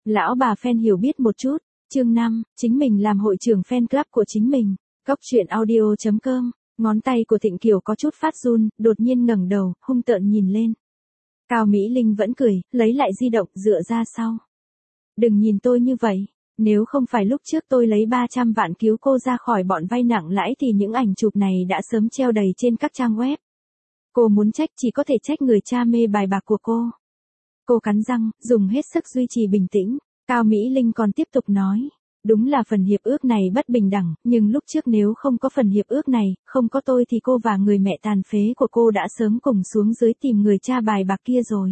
Lão bà fan hiểu biết một chút. Chương 5, chính mình làm hội trưởng fan club của chính mình. Cóc truyện audio.com. Ngón tay của Thịnh Kiều có chút phát run, đột nhiên ngẩng đầu, hung tợn nhìn lên. Cao Mỹ Linh vẫn cười, lấy lại di động, dựa ra sau. Đừng nhìn tôi như vậy. Nếu không phải lúc trước tôi lấy 300 vạn cứu cô ra khỏi bọn vay nặng lãi thì những ảnh chụp này đã sớm treo đầy trên các trang web. Cô muốn trách chỉ có thể trách người cha mê bài bạc của cô. Cô cắn răng, dùng hết sức duy trì bình tĩnh. Cao Mỹ Linh còn tiếp tục nói. Đúng là phần hiệp ước này bất bình đẳng, nhưng lúc trước nếu không có phần hiệp ước này, không có tôi thì cô và người mẹ tàn phế của cô đã sớm cùng xuống dưới tìm người cha bài bạc kia rồi.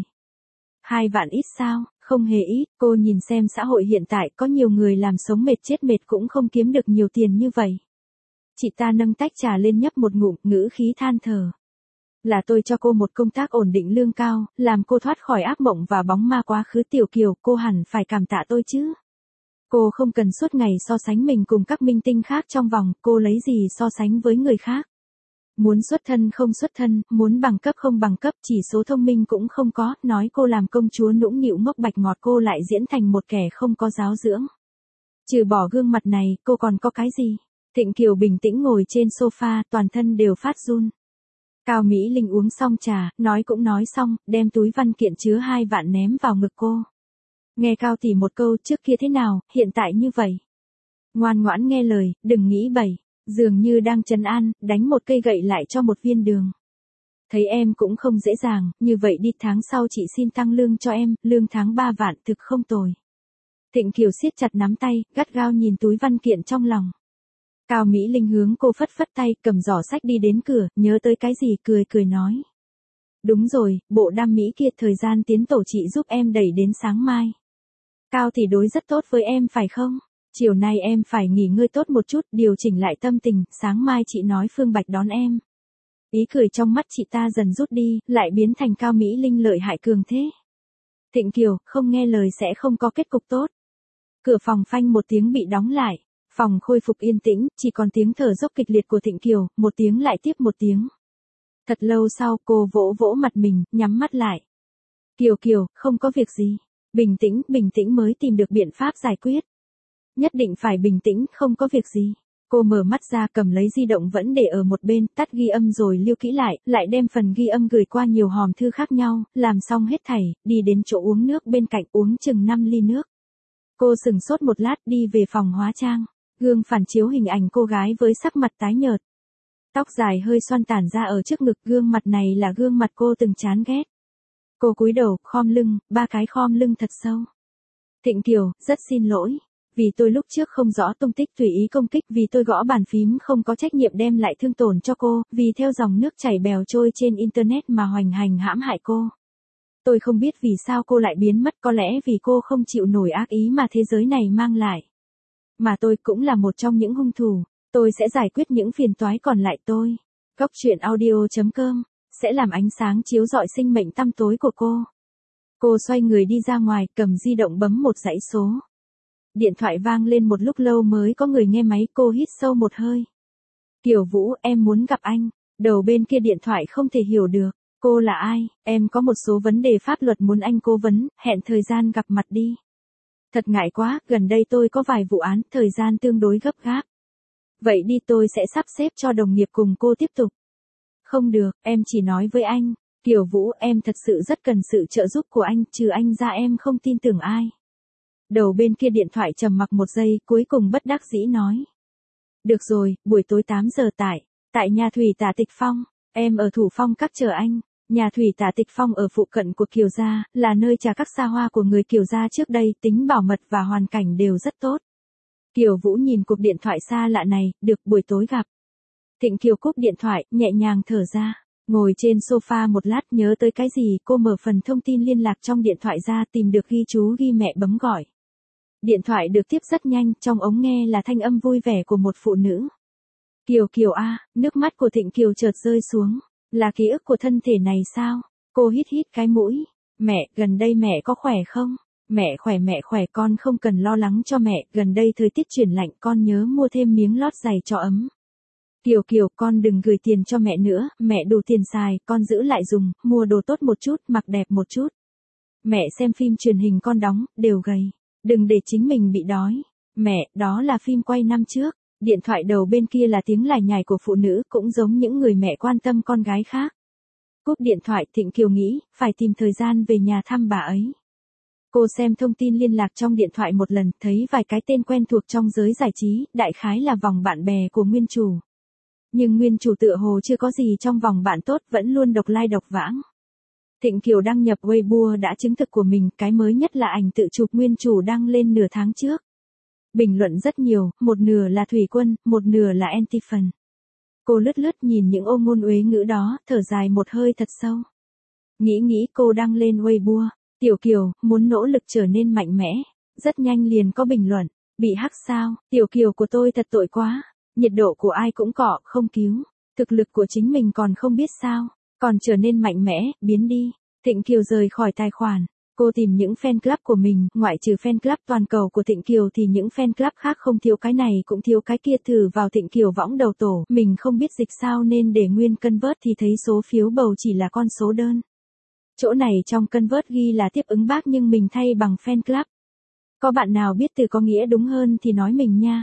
2 vạn ít sao? Không hề ít, cô nhìn xem xã hội hiện tại có nhiều người làm sống mệt chết mệt cũng không kiếm được nhiều tiền như vậy. Chị ta nâng tách trà lên nhấp một ngụm, ngữ khí than thở. Là tôi cho cô một công tác ổn định lương cao, làm cô thoát khỏi ác mộng và bóng ma quá khứ Tiểu Kiều, cô hẳn phải cảm tạ tôi chứ. Cô không cần suốt ngày so sánh mình cùng các minh tinh khác trong vòng, cô lấy gì so sánh với người khác. Muốn xuất thân không xuất thân, muốn bằng cấp không bằng cấp, chỉ số thông minh cũng không có, nói cô làm công chúa nũng nịu ngốc bạch ngọt cô lại diễn thành một kẻ không có giáo dưỡng. Trừ bỏ gương mặt này, cô còn có cái gì? Thịnh Kiều bình tĩnh ngồi trên sofa, toàn thân đều phát run. Cao Mỹ Linh uống xong trà, nói cũng nói xong, đem túi văn kiện chứa 2 vạn ném vào ngực cô. Nghe Cao tỷ một câu, trước kia thế nào, hiện tại như vậy. Ngoan ngoãn nghe lời, đừng nghĩ bậy. Dường như đang trấn an, đánh một cây gậy lại cho một viên đường. Thấy em cũng không dễ dàng, như vậy đi tháng sau chị xin tăng lương cho em, lương tháng 3 vạn thực không tồi. Thịnh Kiều siết chặt nắm tay, gắt gao nhìn túi văn kiện trong lòng. Cao Mỹ Linh hướng cô phất phất tay, cầm giỏ sách đi đến cửa, nhớ tới cái gì cười cười nói. Đúng rồi, bộ đam mỹ kia thời gian tiến tổ chị giúp em đẩy đến sáng mai. Cao thì đối rất tốt với em phải không? Chiều nay em phải nghỉ ngơi tốt một chút, điều chỉnh lại tâm tình, sáng mai chị nói Phương Bạch đón em. Ý cười trong mắt chị ta dần rút đi, lại biến thành Cao Mỹ Linh lợi hại cường thế. Thịnh Kiều, không nghe lời sẽ không có kết cục tốt. Cửa phòng phanh một tiếng bị đóng lại, phòng khôi phục yên tĩnh, chỉ còn tiếng thở dốc kịch liệt của Thịnh Kiều, một tiếng lại tiếp một tiếng. Thật lâu sau cô vỗ vỗ mặt mình, nhắm mắt lại. Kiều Kiều, không có việc gì. Bình tĩnh mới tìm được biện pháp giải quyết. Nhất định phải bình tĩnh, không có việc gì. Cô mở mắt ra cầm lấy di động vẫn để ở một bên, tắt ghi âm rồi lưu kỹ lại đem phần ghi âm gửi qua nhiều hòm thư khác nhau, làm xong hết thảy, đi đến chỗ uống nước bên cạnh uống chừng 5 ly nước. Cô sừng sốt một lát đi về phòng hóa trang, gương phản chiếu hình ảnh cô gái với sắc mặt tái nhợt. Tóc dài hơi xoăn tản ra ở trước ngực, gương mặt này là gương mặt cô từng chán ghét. Cô cúi đầu, khom lưng, 3 cái khom lưng thật sâu. Thịnh Kiều, rất xin lỗi. Vì tôi lúc trước không rõ tung tích tùy ý công kích, vì tôi gõ bàn phím không có trách nhiệm đem lại thương tổn cho cô, vì theo dòng nước chảy bèo trôi trên internet mà hoành hành hãm hại cô. Tôi không biết vì sao cô lại biến mất, có lẽ vì cô không chịu nổi ác ý mà thế giới này mang lại. Mà tôi cũng là một trong những hung thủ, tôi sẽ giải quyết những phiền toái còn lại tôi. Cóc truyện audio.com sẽ làm ánh sáng chiếu rọi sinh mệnh tăm tối của cô. Cô xoay người đi ra ngoài, cầm di động bấm một dãy số. Điện thoại vang lên một lúc lâu mới có người nghe máy, cô hít sâu một hơi. Kiều Vũ, em muốn gặp anh. Đầu bên kia điện thoại không thể hiểu được. Cô là ai? Em có một số vấn đề pháp luật muốn anh cố vấn, hẹn thời gian gặp mặt đi. Thật ngại quá, gần đây tôi có vài vụ án, thời gian tương đối gấp gáp. Vậy đi, tôi sẽ sắp xếp cho đồng nghiệp cùng cô tiếp tục. Không được, em chỉ nói với anh. Kiều Vũ, em thật sự rất cần sự trợ giúp của anh, trừ anh ra em không tin tưởng ai. Đầu bên kia điện thoại trầm mặc một giây, cuối cùng bất đắc dĩ nói. Được rồi, buổi tối 8 giờ tại nhà thủy Tả Tịch Phong, em ở Thủ Phong Các chờ anh. Nhà thủy Tả Tịch Phong ở phụ cận của Kiều gia, là nơi trà các xa hoa của người Kiều gia trước đây, tính bảo mật và hoàn cảnh đều rất tốt. Kiều Vũ nhìn cuộc điện thoại xa lạ này, được, buổi tối gặp. Thịnh Kiều cúp điện thoại, nhẹ nhàng thở ra. Ngồi trên sofa một lát nhớ tới cái gì, cô mở phần thông tin liên lạc trong điện thoại ra, tìm được ghi chú ghi mẹ bấm gọi. Điện thoại được tiếp rất nhanh, trong ống nghe là thanh âm vui vẻ của một phụ nữ. Kiều Kiều a, nước mắt của Thịnh Kiều chợt rơi xuống. Là ký ức của thân thể này sao? Cô hít cái mũi. Mẹ, gần đây mẹ có khỏe không? Mẹ khỏe, con không cần lo lắng cho mẹ, gần đây thời tiết chuyển lạnh, con nhớ mua thêm miếng lót giày cho ấm. Kiều Kiều, con đừng gửi tiền cho mẹ nữa, mẹ đủ tiền xài, con giữ lại dùng, mua đồ tốt một chút, mặc đẹp một chút. Mẹ xem phim truyền hình con đóng, đều gầy. Đừng để chính mình bị đói. Mẹ, đó là phim quay năm trước. Điện thoại đầu bên kia là tiếng lải nhải của phụ nữ, cũng giống những người mẹ quan tâm con gái khác. Cúp điện thoại, Thịnh Kiều nghĩ, phải tìm thời gian về nhà thăm bà ấy. Cô xem thông tin liên lạc trong điện thoại một lần, thấy vài cái tên quen thuộc trong giới giải trí, đại khái là vòng bạn bè của nguyên chủ. Nhưng nguyên chủ tựa hồ chưa có gì trong vòng bạn tốt, vẫn luôn độc lai độc vãng. Thịnh Kiều đăng nhập Weibo đã chứng thực của mình, cái mới nhất là ảnh tự chụp nguyên chủ đăng lên nửa tháng trước. Bình luận rất nhiều, một nửa là Thủy Quân, một nửa là anti-fan. Cô lướt lướt nhìn những ô ngôn uế ngữ đó, thở dài một hơi thật sâu. Nghĩ cô đăng lên Weibo. Tiểu Kiều, muốn nỗ lực trở nên mạnh mẽ. Rất nhanh liền có bình luận. Bị hắc sao, Tiểu Kiều của tôi thật tội quá. Nhiệt độ của ai cũng cọ, không cứu. Thực lực của chính mình còn không biết sao. Còn trở nên mạnh mẽ, biến đi. Thịnh Kiều rời khỏi tài khoản. Cô tìm những fan club của mình, ngoại trừ fan club toàn cầu của Thịnh Kiều thì những fan club khác không thiếu cái này cũng thiếu cái kia, thử vào Thịnh Kiều võng đầu tổ. Mình không biết dịch sao nên để nguyên convert thì thấy số phiếu bầu chỉ là con số đơn. Chỗ này trong convert ghi là tiếp ứng bác nhưng mình thay bằng fan club. Có bạn nào biết từ có nghĩa đúng hơn thì nói mình nha.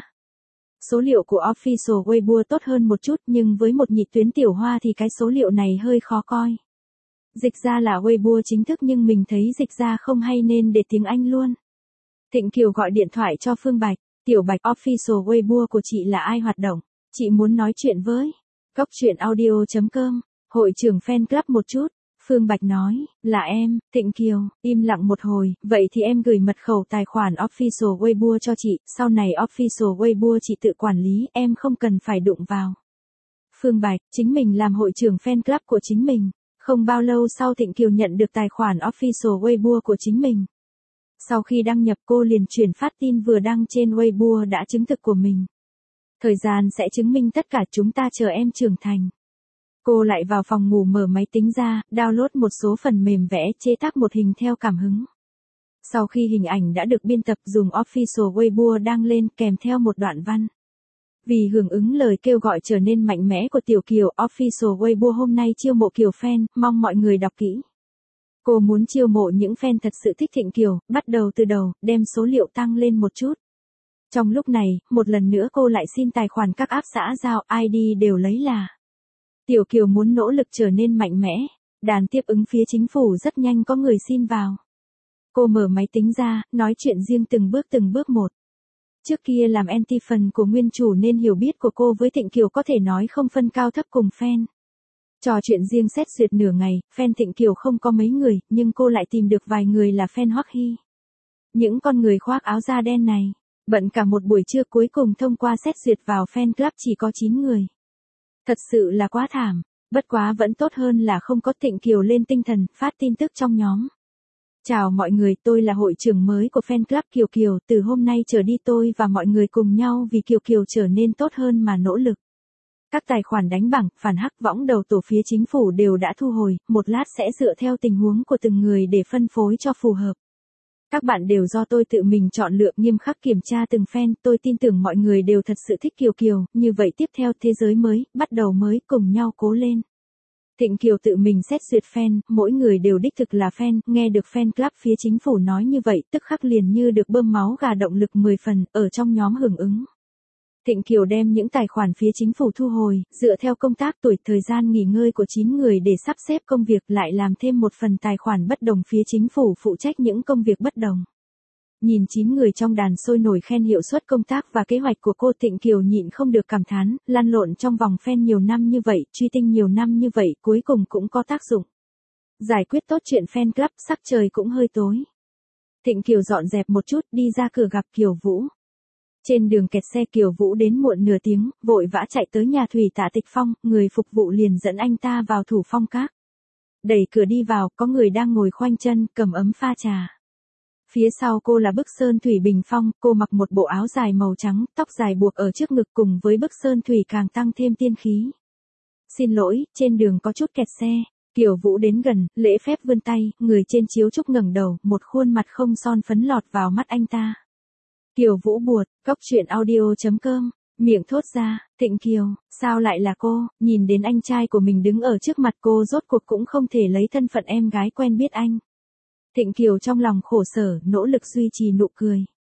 Số liệu của official Weibo tốt hơn một chút nhưng với một nhị tuyến tiểu hoa thì cái số liệu này hơi khó coi. Dịch ra là Weibo chính thức nhưng mình thấy dịch ra không hay nên để tiếng Anh luôn. Thịnh Kiều gọi điện thoại cho Phương Bạch. Tiểu Bạch, official Weibo của chị là ai hoạt động? Chị muốn nói chuyện với. Góc chuyện audio.com, hội trưởng fan club một chút. Phương Bạch nói, là em. Thịnh Kiều, im lặng một hồi, vậy thì em gửi mật khẩu tài khoản official Weibo cho chị, sau này official Weibo chị tự quản lý, em không cần phải đụng vào. Phương Bạch, chính mình làm hội trưởng fan club của chính mình. Không bao lâu sau Thịnh Kiều nhận được tài khoản official Weibo của chính mình. Sau khi đăng nhập cô liền chuyển phát tin vừa đăng trên Weibo đã chứng thực của mình. Thời gian sẽ chứng minh tất cả, chúng ta chờ em trưởng thành. Cô lại vào phòng ngủ mở máy tính ra, download một số phần mềm vẽ chế tác một hình theo cảm hứng. Sau khi hình ảnh đã được biên tập dùng official Weibo đăng lên kèm theo một đoạn văn. Vì hưởng ứng lời kêu gọi trở nên mạnh mẽ của Tiểu Kiều, official Weibo hôm nay chiêu mộ Kiều fan, mong mọi người đọc kỹ. Cô muốn chiêu mộ những fan thật sự thích Thịnh Kiều, bắt đầu từ đầu, đem số liệu tăng lên một chút. Trong lúc này, một lần nữa cô lại xin tài khoản các app xã giao, ID đều lấy là. Tiểu Kiều muốn nỗ lực trở nên mạnh mẽ, đàn tiếp ứng phía chính phủ rất nhanh có người xin vào. Cô mở máy tính ra, nói chuyện riêng từng bước một. Trước kia làm anti-fan của nguyên chủ nên hiểu biết của cô với Thịnh Kiều có thể nói không phân cao thấp cùng fan. Trò chuyện riêng xét duyệt nửa ngày, fan Thịnh Kiều không có mấy người, nhưng cô lại tìm được vài người là fan Hoắc Hy. Những con người khoác áo da đen này, bận cả một buổi trưa cuối cùng thông qua xét duyệt vào fan club chỉ có 9 người. Thật sự là quá thảm, bất quá vẫn tốt hơn là không có. Thịnh Kiều lên tinh thần, phát tin tức trong nhóm. Chào mọi người, tôi là hội trưởng mới của fan club Kiều Kiều, từ hôm nay trở đi tôi và mọi người cùng nhau vì Kiều Kiều trở nên tốt hơn mà nỗ lực. Các tài khoản đánh bảng, phản hắc võng đầu tổ phía chính phủ đều đã thu hồi, một lát sẽ dựa theo tình huống của từng người để phân phối cho phù hợp. Các bạn đều do tôi tự mình chọn lựa, nghiêm khắc kiểm tra từng fan, tôi tin tưởng mọi người đều thật sự thích Kiều Kiều, như vậy tiếp theo thế giới mới, bắt đầu mới, cùng nhau cố lên. Thịnh Kiều tự mình xét duyệt fan, mỗi người đều đích thực là fan, nghe được fan club phía chính phủ nói như vậy, tức khắc liền như được bơm máu gà, động lực 10 phần, ở trong nhóm hưởng ứng. Thịnh Kiều đem những tài khoản phía chính phủ thu hồi, dựa theo công tác tuổi, thời gian nghỉ ngơi của 9 người để sắp xếp công việc, lại làm thêm một phần tài khoản bất đồng phía chính phủ phụ trách những công việc bất đồng. Nhìn 9 người trong đàn sôi nổi khen hiệu suất công tác và kế hoạch của cô, Thịnh Kiều nhịn không được cảm thán, lăn lộn trong vòng fan nhiều năm như vậy, truy tinh nhiều năm như vậy, cuối cùng cũng có tác dụng. Giải quyết tốt chuyện fan club, sắc trời cũng hơi tối. Thịnh Kiều dọn dẹp một chút, đi ra cửa gặp Kiều Vũ. Trên đường kẹt xe, Kiều Vũ đến muộn nửa tiếng, vội vã chạy tới nhà thủy tạ Tịch Phong, người phục vụ liền dẫn anh ta vào Thủ Phong Các. Đẩy cửa đi vào, có người đang ngồi khoanh chân, cầm ấm pha trà. Phía sau cô là bức sơn thủy bình phong, cô mặc một bộ áo dài màu trắng, tóc dài buộc ở trước ngực, cùng với bức sơn thủy càng tăng thêm tiên khí. Xin lỗi, trên đường có chút kẹt xe. Kiều Vũ đến gần, lễ phép vươn tay, người trên chiếu trúc ngẩng đầu, một khuôn mặt không son phấn lọt vào mắt anh ta. Kiều Vũ buột, góc chuyện audio.com, miệng thốt ra, Thịnh Kiều, sao lại là cô, nhìn đến anh trai của mình đứng ở trước mặt cô, rốt cuộc cũng không thể lấy thân phận em gái quen biết anh. Thịnh Kiều trong lòng khổ sở, nỗ lực duy trì nụ cười.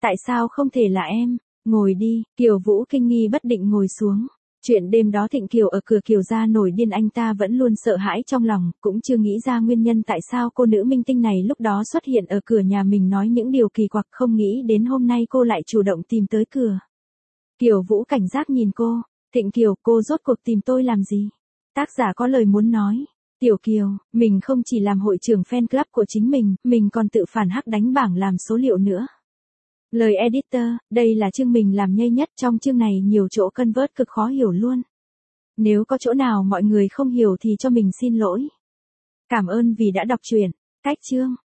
Tại sao không thể là em? Ngồi đi, Kiều Vũ kinh nghi bất định ngồi xuống. Chuyện đêm đó Thịnh Kiều ở cửa Kiều gia nổi điên anh ta vẫn luôn sợ hãi trong lòng, cũng chưa nghĩ ra nguyên nhân tại sao cô nữ minh tinh này lúc đó xuất hiện ở cửa nhà mình nói những điều kỳ quặc, không nghĩ đến hôm nay cô lại chủ động tìm tới cửa. Kiều Vũ cảnh giác nhìn cô, Thịnh Kiều, cô rốt cuộc tìm tôi làm gì? Tác giả có lời muốn nói. Tiểu Kiều, mình không chỉ làm hội trưởng fan club của chính mình còn tự phản hắc đánh bảng làm số liệu nữa. Lời editor, đây là chương mình làm nhanh nhất, trong chương này nhiều chỗ convert cực khó hiểu luôn. Nếu có chỗ nào mọi người không hiểu thì cho mình xin lỗi. Cảm ơn vì đã đọc truyện. Cách chương.